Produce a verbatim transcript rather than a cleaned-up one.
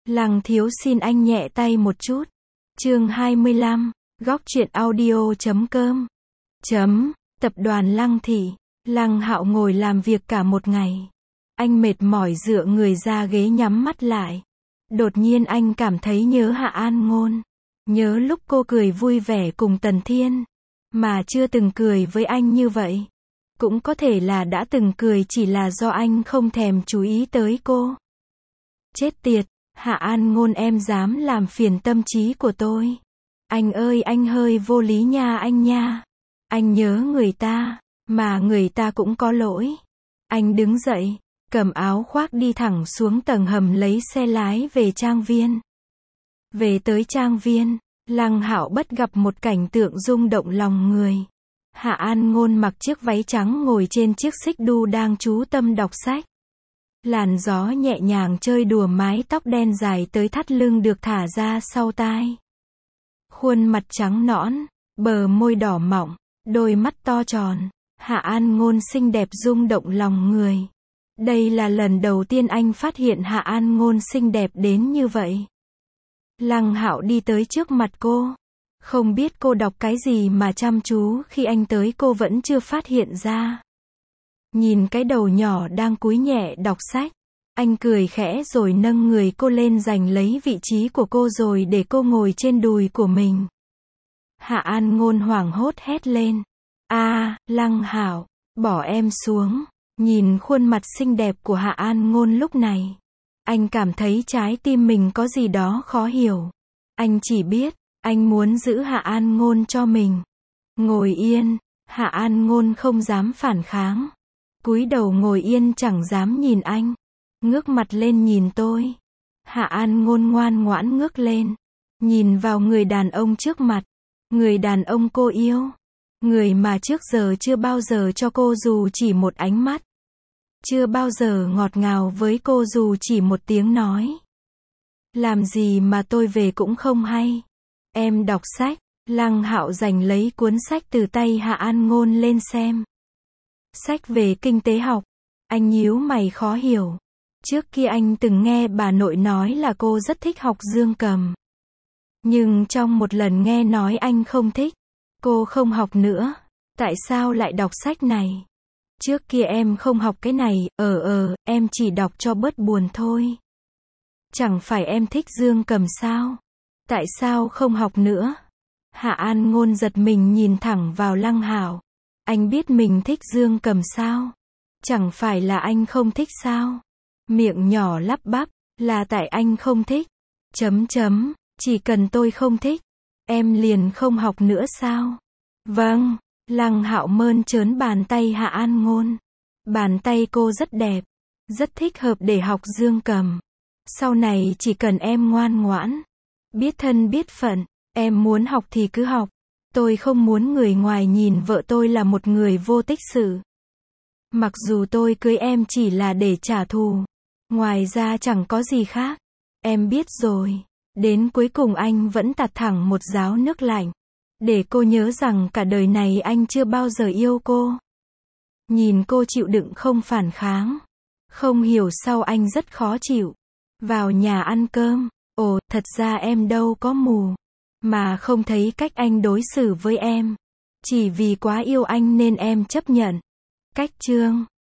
Lăng thiếu xin anh nhẹ tay một chút. Chương hai mươi lăm, góc truyện audio chấm com. Chấm, tập đoàn Lăng Thị. Lăng Hạo ngồi làm việc cả một ngày. Anh mệt mỏi dựa người ra ghế nhắm mắt lại. Đột nhiên anh cảm thấy nhớ Hạ An Ngôn. Nhớ lúc cô cười vui vẻ cùng Tần Thiên. Mà chưa từng cười với anh như vậy. Cũng có thể là đã từng cười, chỉ là do anh không thèm chú ý tới cô. Chết tiệt, Hạ An Ngôn, em dám làm phiền tâm trí của tôi. Anh ơi, anh hơi vô lý nha anh nha. Anh nhớ người ta, mà người ta cũng có lỗi. Anh đứng dậy, cầm áo khoác đi thẳng xuống tầng hầm lấy xe lái về trang viên. Về tới trang viên, Lăng Hạo bất gặp một cảnh tượng rung động lòng người. Hạ An Ngôn mặc chiếc váy trắng ngồi trên chiếc xích đu đang chú tâm đọc sách. Làn gió nhẹ nhàng chơi đùa mái tóc đen dài tới thắt lưng được thả ra sau tai. Khuôn mặt trắng nõn, bờ môi đỏ mọng, đôi mắt to tròn. Hạ An Ngôn xinh đẹp rung động lòng người. Đây là lần đầu tiên anh phát hiện Hạ An Ngôn xinh đẹp đến như vậy. Lăng Hạo đi tới trước mặt cô. Không biết cô đọc cái gì mà chăm chú, khi anh tới cô vẫn chưa phát hiện ra. Nhìn cái đầu nhỏ đang cúi nhẹ đọc sách, anh cười khẽ rồi nâng người cô lên giành lấy vị trí của cô rồi để cô ngồi trên đùi của mình. Hạ An Ngôn hoảng hốt hét lên. A, à, Lăng Hạo, bỏ em xuống. Nhìn khuôn mặt xinh đẹp của Hạ An Ngôn lúc này, anh cảm thấy trái tim mình có gì đó khó hiểu. Anh chỉ biết, anh muốn giữ Hạ An Ngôn cho mình. Ngồi yên, Hạ An Ngôn không dám phản kháng. Cúi đầu ngồi yên chẳng dám nhìn anh. Ngước mặt lên nhìn tôi. Hạ An Ngôn ngoan ngoãn ngước lên. Nhìn vào người đàn ông trước mặt. Người đàn ông cô yêu. Người mà trước giờ chưa bao giờ cho cô dù chỉ một ánh mắt. Chưa bao giờ ngọt ngào với cô dù chỉ một tiếng nói. Làm gì mà tôi về cũng không hay. Em đọc sách. Lăng Hạo giành lấy cuốn sách từ tay Hạ An Ngôn lên xem. Sách về kinh tế học. Anh nhíu mày khó hiểu. Trước kia anh từng nghe bà nội nói là cô rất thích học dương cầm. Nhưng trong một lần nghe nói anh không thích. Cô không học nữa. Tại sao lại đọc sách này? Trước kia em không học cái này, ờ ờ, em chỉ đọc cho bớt buồn thôi. Chẳng phải em thích dương cầm sao? Tại sao không học nữa? Hạ An Ngôn giật mình nhìn thẳng vào Lăng Hạo. Anh biết mình thích dương cầm sao? Chẳng phải là anh không thích sao? Miệng nhỏ lắp bắp, là tại anh không thích. Chấm chấm, chỉ cần tôi không thích, em liền không học nữa sao? Vâng, Lăng Hạo mơn trớn bàn tay Hạ An Ngôn. Bàn tay cô rất đẹp, rất thích hợp để học dương cầm. Sau này chỉ cần em ngoan ngoãn, biết thân biết phận, em muốn học thì cứ học. Tôi không muốn người ngoài nhìn vợ tôi là một người vô tích sự. Mặc dù tôi cưới em chỉ là để trả thù, ngoài ra chẳng có gì khác. Em biết rồi. Đến cuối cùng anh vẫn tạt thẳng một gáo nước lạnh, để cô nhớ rằng cả đời này anh chưa bao giờ yêu cô. Nhìn cô chịu đựng không phản kháng. Không hiểu sao anh rất khó chịu. Vào nhà ăn cơm. Ồ, thật ra em đâu có mù. Mà không thấy cách anh đối xử với em. Chỉ vì quá yêu anh nên em chấp nhận. Cách chương